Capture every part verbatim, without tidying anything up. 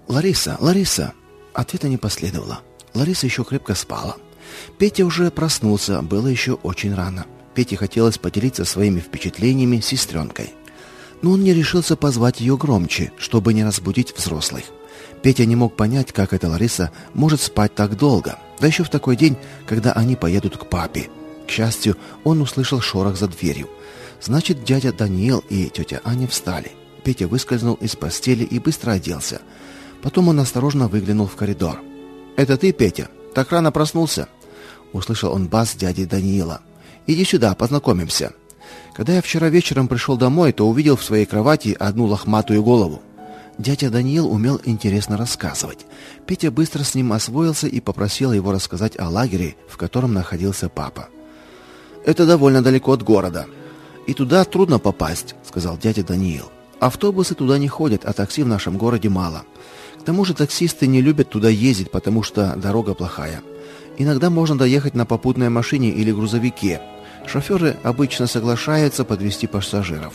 «Лариса, Лариса!» Ответа не последовало. Лариса еще крепко спала. Петя уже проснулся, было еще очень рано. Пете хотелось поделиться своими впечатлениями с сестренкой. Но он не решился позвать ее громче, чтобы не разбудить взрослых. Петя не мог понять, как эта Лариса может спать так долго, да еще в такой день, когда они поедут к папе. К счастью, он услышал шорох за дверью. Значит, дядя Даниил и тетя Аня встали. Петя выскользнул из постели и быстро оделся. Потом он осторожно выглянул в коридор. «Это ты, Петя? Так рано проснулся?» Услышал он бас дяди Даниила. «Иди сюда, познакомимся. Когда я вчера вечером пришел домой, то увидел в своей кровати одну лохматую голову». Дядя Даниил умел интересно рассказывать. Петя быстро с ним освоился и попросил его рассказать о лагере, в котором находился папа. «Это довольно далеко от города. И туда трудно попасть», — сказал дядя Даниил. «Автобусы туда не ходят, а такси в нашем городе мало. К тому же таксисты не любят туда ездить, потому что дорога плохая. Иногда можно доехать на попутной машине или грузовике. Шоферы обычно соглашаются подвезти пассажиров».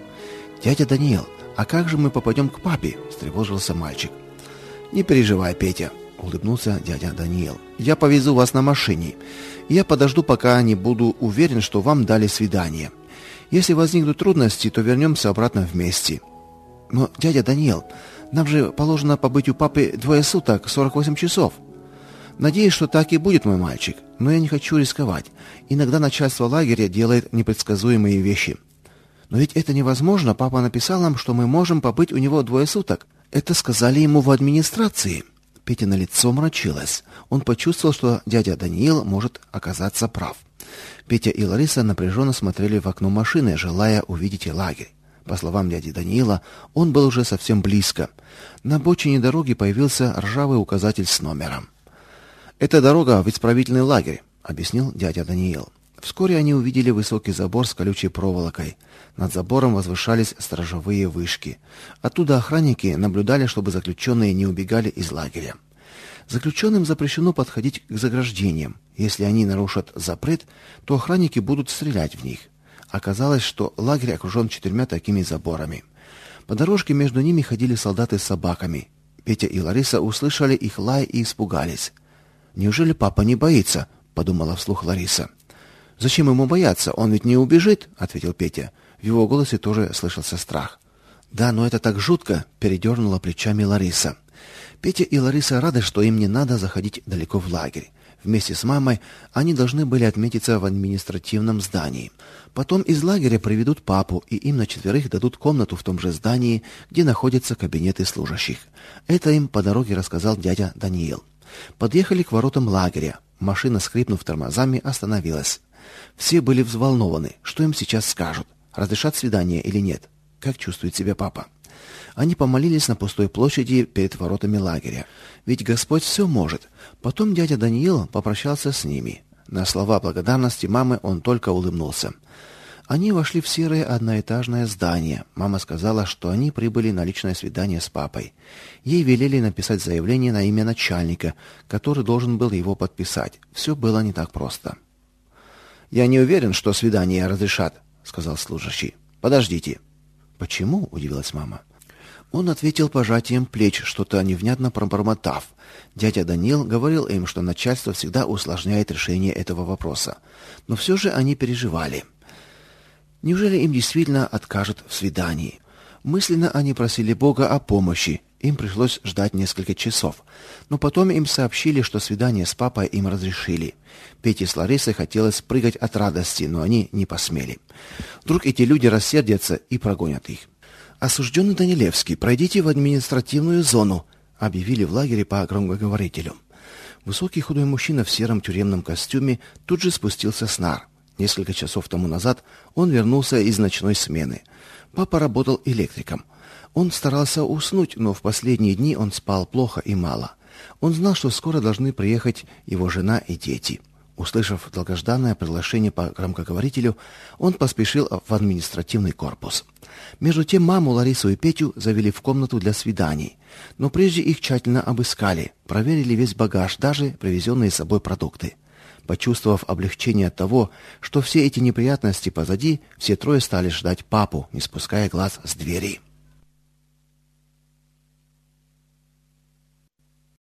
«Дядя Даниил, а как же мы попадем к папе?» – встревожился мальчик. «Не переживай, Петя», – улыбнулся дядя Даниил. «Я повезу вас на машине. Я подожду, пока не буду уверен, что вам дали свидание. Если возникнут трудности, то вернемся обратно вместе». «Но, дядя Даниил, нам же положено побыть у папы двое суток, сорок восемь часов». «Надеюсь, что так и будет, мой мальчик, но я не хочу рисковать. Иногда начальство лагеря делает непредсказуемые вещи». «Но ведь это невозможно. Папа написал нам, что мы можем побыть у него двое суток. Это сказали ему в администрации». Петя на лицо мрачилось. Он почувствовал, что дядя Даниил может оказаться прав. Петя и Лариса напряженно смотрели в окно машины, желая увидеть лагерь. По словам дяди Даниила, он был уже совсем близко. На обочине дороги появился ржавый указатель с номером. «Это дорога в исправительный лагерь», — объяснил дядя Даниил. Вскоре они увидели высокий забор с колючей проволокой. Над забором возвышались сторожевые вышки. Оттуда охранники наблюдали, чтобы заключенные не убегали из лагеря. Заключенным запрещено подходить к заграждениям. Если они нарушат запрет, то охранники будут стрелять в них. Оказалось, что лагерь окружен четырьмя такими заборами. По дорожке между ними ходили солдаты с собаками. Петя и Лариса услышали их лай и испугались. «Неужели папа не боится?» — подумала вслух Лариса. «Зачем ему бояться? Он ведь не убежит», — ответил Петя. В его голосе тоже слышался страх. «Да, но это так жутко», — передернула плечами Лариса. Петя и Лариса рады, что им не надо заходить далеко в лагерь. Вместе с мамой они должны были отметиться в административном здании. Потом из лагеря приведут папу, и им на четверых дадут комнату в том же здании, где находятся кабинеты служащих. Это им по дороге рассказал дядя Даниил. Подъехали к воротам лагеря. Машина, скрипнув тормозами, остановилась. Все были взволнованы. Что им сейчас скажут? Разрешат свидание или нет? Как чувствует себя папа? Они помолились на пустой площади перед воротами лагеря. Ведь Господь все может. Потом дядя Даниил попрощался с ними. На слова благодарности мамы он только улыбнулся. Они вошли в серое одноэтажное здание. Мама сказала, что они прибыли на личное свидание с папой. Ей велели написать заявление на имя начальника, который должен был его подписать. Все было не так просто. «Я не уверен, что свидание разрешат», — сказал служащий. «Подождите». «Почему?» — удивилась мама. Он ответил пожатием плеч, что-то невнятно пробормотав. Дядя Даниил говорил им, что начальство всегда усложняет решение этого вопроса. Но все же они переживали. Неужели им действительно откажут в свидании? Мысленно они просили Бога о помощи. Им пришлось ждать несколько часов. Но потом им сообщили, что свидание с папой им разрешили. Пете с Ларисой хотелось прыгать от радости, но они не посмели. Вдруг эти люди рассердятся и прогонят их. «Осужденный Данилевский, пройдите в административную зону», — объявили в лагере по громкоговорителю. Высокий худой мужчина в сером тюремном костюме тут же спустился с нар. Несколько часов тому назад он вернулся из ночной смены. Папа работал электриком. Он старался уснуть, но в последние дни он спал плохо и мало. Он знал, что скоро должны приехать его жена и дети. Услышав долгожданное приглашение по громкоговорителю, он поспешил в административный корпус. Между тем маму, Ларису и Петю завели в комнату для свиданий. Но прежде их тщательно обыскали, проверили весь багаж, даже привезенные с собой продукты. Почувствовав облегчение от того, что все эти неприятности позади, все трое стали ждать папу, не спуская глаз с двери.